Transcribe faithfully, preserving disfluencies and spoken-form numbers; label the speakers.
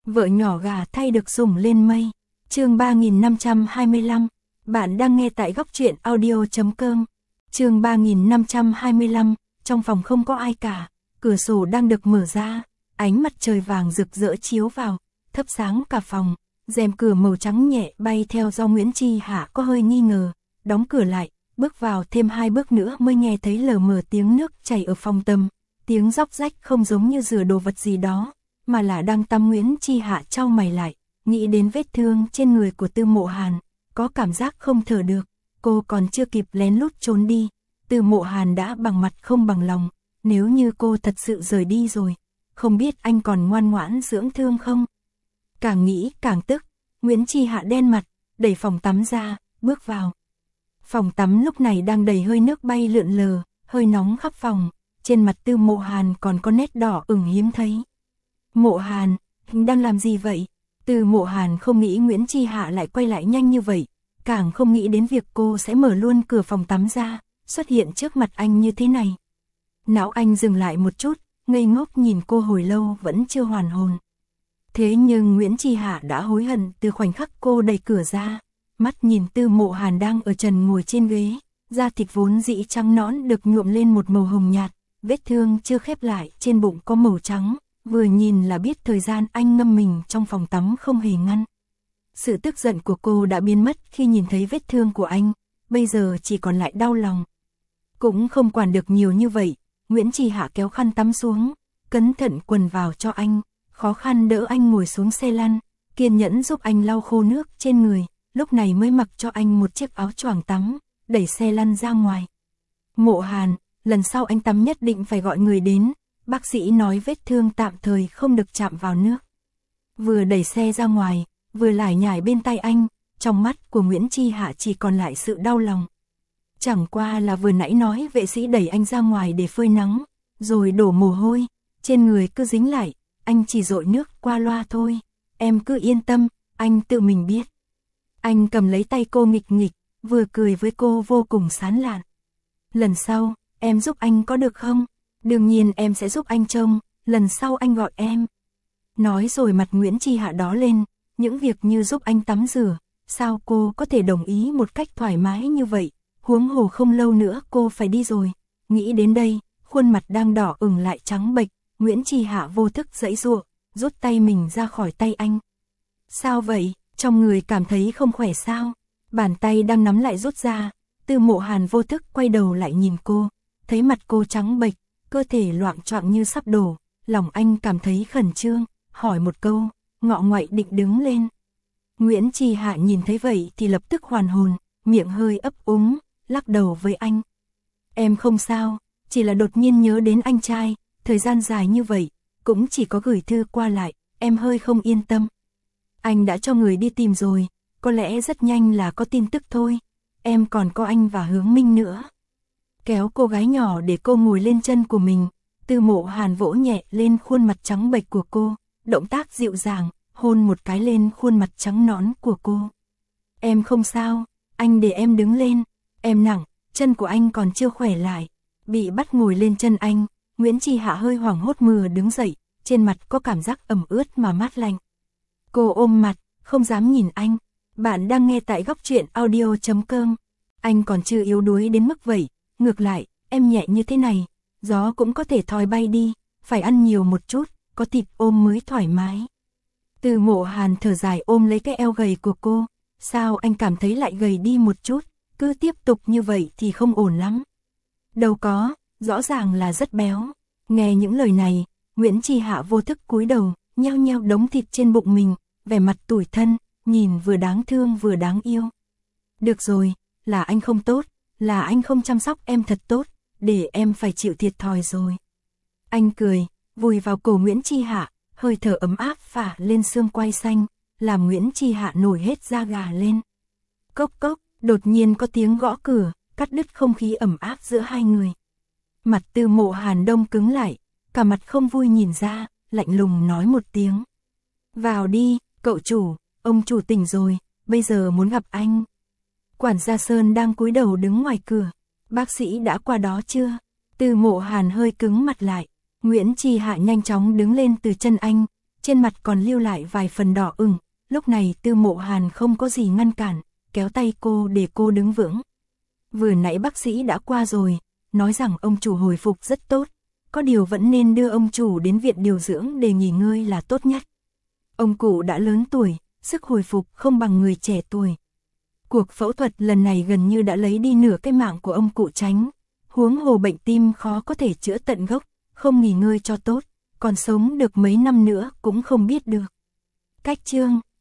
Speaker 1: Vợ nhỏ gà thay được sủng lên mây. Chương ba nghìn năm trăm hai mươi lăm. Bạn đang nghe tại góc truyện audio chấm com. Chương ba nghìn năm trăm hai mươi lăm. Trong phòng không có ai cả, cửa sổ đang được mở ra, ánh mặt trời vàng rực rỡ chiếu vào, thắp sáng cả phòng. Rèm cửa màu trắng nhẹ bay theo do Nguyễn Chi Hạ có hơi nghi ngờ, đóng cửa lại, bước vào thêm hai bước nữa mới nghe thấy lờ mờ tiếng nước chảy ở phòng tầm. Tiếng róc rách không giống như rửa đồ vật gì đó, mà là đang tắm. Nguyễn Chi Hạ chau mày lại, nghĩ đến vết thương trên người của Tư Mộ Hàn, có cảm giác không thở được. Cô còn chưa kịp lén lút trốn đi, Tư Mộ Hàn đã bằng mặt không bằng lòng. Nếu như cô thật sự rời đi rồi, không biết anh còn ngoan ngoãn dưỡng thương không? Càng nghĩ càng tức, Nguyễn Chi Hạ đen mặt, đẩy phòng tắm ra, bước vào. Phòng tắm lúc này đang đầy hơi nước bay lượn lờ, hơi nóng khắp phòng. Trên mặt Tư Mộ Hàn còn có nét đỏ ửng hiếm thấy. Mộ Hàn, anh đang làm gì vậy? Tư Mộ Hàn không nghĩ Nguyễn Chi Hạ lại quay lại nhanh như vậy, càng không nghĩ đến việc cô sẽ mở luôn cửa phòng tắm ra, xuất hiện trước mặt anh như thế này. Não anh dừng lại một chút, ngây ngốc nhìn cô hồi lâu vẫn chưa hoàn hồn. Thế nhưng Nguyễn Chi Hạ đã hối hận từ khoảnh khắc cô đẩy cửa ra, mắt nhìn Tư Mộ Hàn đang ở trần ngồi trên ghế, da thịt vốn dĩ trắng nõn được nhuộm lên một màu hồng nhạt, vết thương chưa khép lại trên bụng có màu trắng, vừa nhìn là biết thời gian anh ngâm mình trong phòng tắm không hề ngăn. Sự tức giận của cô đã biến mất khi nhìn thấy vết thương của anh, bây giờ chỉ còn lại đau lòng. Cũng không quản được nhiều như vậy, Nguyễn Chi Hạ kéo khăn tắm xuống, cẩn thận quần vào cho anh, khó khăn đỡ anh ngồi xuống xe lăn, kiên nhẫn giúp anh lau khô nước trên người, lúc này mới mặc cho anh một chiếc áo choàng tắm, đẩy xe lăn ra ngoài. Mộ Hàn, lần sau anh tắm nhất định phải gọi người đến, bác sĩ nói vết thương tạm thời không được chạm vào nước. Vừa đẩy xe ra ngoài, vừa lải nhải bên tai anh, trong mắt của Nguyễn Chi Hạ chỉ còn lại sự đau lòng. Chẳng qua là vừa nãy nói vệ sĩ đẩy anh ra ngoài để phơi nắng, rồi đổ mồ hôi, trên người cứ dính lại, anh chỉ dội nước qua loa thôi. Em cứ yên tâm, anh tự mình biết. Anh cầm lấy tay cô nghịch nghịch, vừa cười với cô vô cùng sán lạn. Lần sau, em giúp anh có được không? Đương nhiên em sẽ giúp anh trông, lần sau anh gọi em. Nói rồi mặt Nguyễn Chi Hạ đỏ lên, những việc như giúp anh tắm rửa, sao cô có thể đồng ý một cách thoải mái như vậy, huống hồ không lâu nữa cô phải đi rồi. Nghĩ đến đây, khuôn mặt đang đỏ ửng lại trắng bệch, Nguyễn Chi Hạ vô thức giãy giụa, rút tay mình ra khỏi tay anh. Sao vậy, trong người cảm thấy không khỏe sao? Bàn tay đang nắm lại rút ra, Tư Mộ Hàn vô thức quay đầu lại nhìn cô, thấy mặt cô trắng bệch, cơ thể loạng choạng như sắp đổ, lòng anh cảm thấy khẩn trương, hỏi một câu, ngọ nguậy định đứng lên. Nguyễn Chi Hạ nhìn thấy vậy thì lập tức hoàn hồn, miệng hơi ấp úng, lắc đầu với anh. Em không sao, chỉ là đột nhiên nhớ đến anh trai, thời gian dài như vậy, cũng chỉ có gửi thư qua lại, em hơi không yên tâm. Anh đã cho người đi tìm rồi, có lẽ rất nhanh là có tin tức thôi, em còn có anh và Hướng Minh nữa. Kéo cô gái nhỏ để cô ngồi lên chân của mình, Tư Mộ Hàn vỗ nhẹ lên khuôn mặt trắng bệch của cô, động tác dịu dàng, hôn một cái lên khuôn mặt trắng nõn của cô. Em không sao, anh để em đứng lên, em nặng, chân của anh còn chưa khỏe lại. Bị bắt ngồi lên chân anh, Nguyễn Chi Hạ hơi hoảng hốt mừa đứng dậy, trên mặt có cảm giác ẩm ướt mà mát lạnh. Cô ôm mặt, không dám nhìn anh. Bạn đang nghe tại góc truyện audio chấm com. Anh còn chưa yếu đuối đến mức vậy, ngược lại, em nhẹ như thế này, gió cũng có thể thổi bay đi, phải ăn nhiều một chút, có thịt ôm mới thoải mái. Tư Mộ Hàn thở dài ôm lấy cái eo gầy của cô, sao anh cảm thấy lại gầy đi một chút, cứ tiếp tục như vậy thì không ổn lắm. Đâu có, rõ ràng là rất béo. Nghe những lời này, Nguyễn Chi Hạ vô thức cúi đầu, nheo nheo đống thịt trên bụng mình, vẻ mặt tủi thân, nhìn vừa đáng thương vừa đáng yêu. Được rồi, là anh không tốt, là anh không chăm sóc em thật tốt, để em phải chịu thiệt thòi rồi. Anh cười, vùi vào cổ Nguyễn Chi Hạ, hơi thở ấm áp phả lên xương quai xanh, làm Nguyễn Chi Hạ nổi hết da gà lên. Cốc cốc, đột nhiên có tiếng gõ cửa, cắt đứt không khí ẩm áp giữa hai người. Mặt Tư Mộ Hàn đông cứng lại, cả mặt không vui nhìn ra, lạnh lùng nói một tiếng. Vào đi, cậu chủ, ông chủ tỉnh rồi, bây giờ muốn gặp anh. Quản gia Sơn đang cúi đầu đứng ngoài cửa. Bác sĩ đã qua đó chưa? Tư Mộ Hàn hơi cứng mặt lại. Nguyễn Chi Hạ nhanh chóng đứng lên từ chân anh, trên mặt còn lưu lại vài phần đỏ ửng. Lúc này Tư Mộ Hàn không có gì ngăn cản, kéo tay cô để cô đứng vững. Vừa nãy bác sĩ đã qua rồi, nói rằng ông chủ hồi phục rất tốt, có điều vẫn nên đưa ông chủ đến viện điều dưỡng để nghỉ ngơi là tốt nhất. Ông cụ đã lớn tuổi, sức hồi phục không bằng người trẻ tuổi. Cuộc phẫu thuật lần này gần như đã lấy đi nửa cái mạng của ông cụ Chánh, huống hồ bệnh tim khó có thể chữa tận gốc, không nghỉ ngơi cho tốt, còn sống được mấy năm nữa cũng không biết được. Cách chương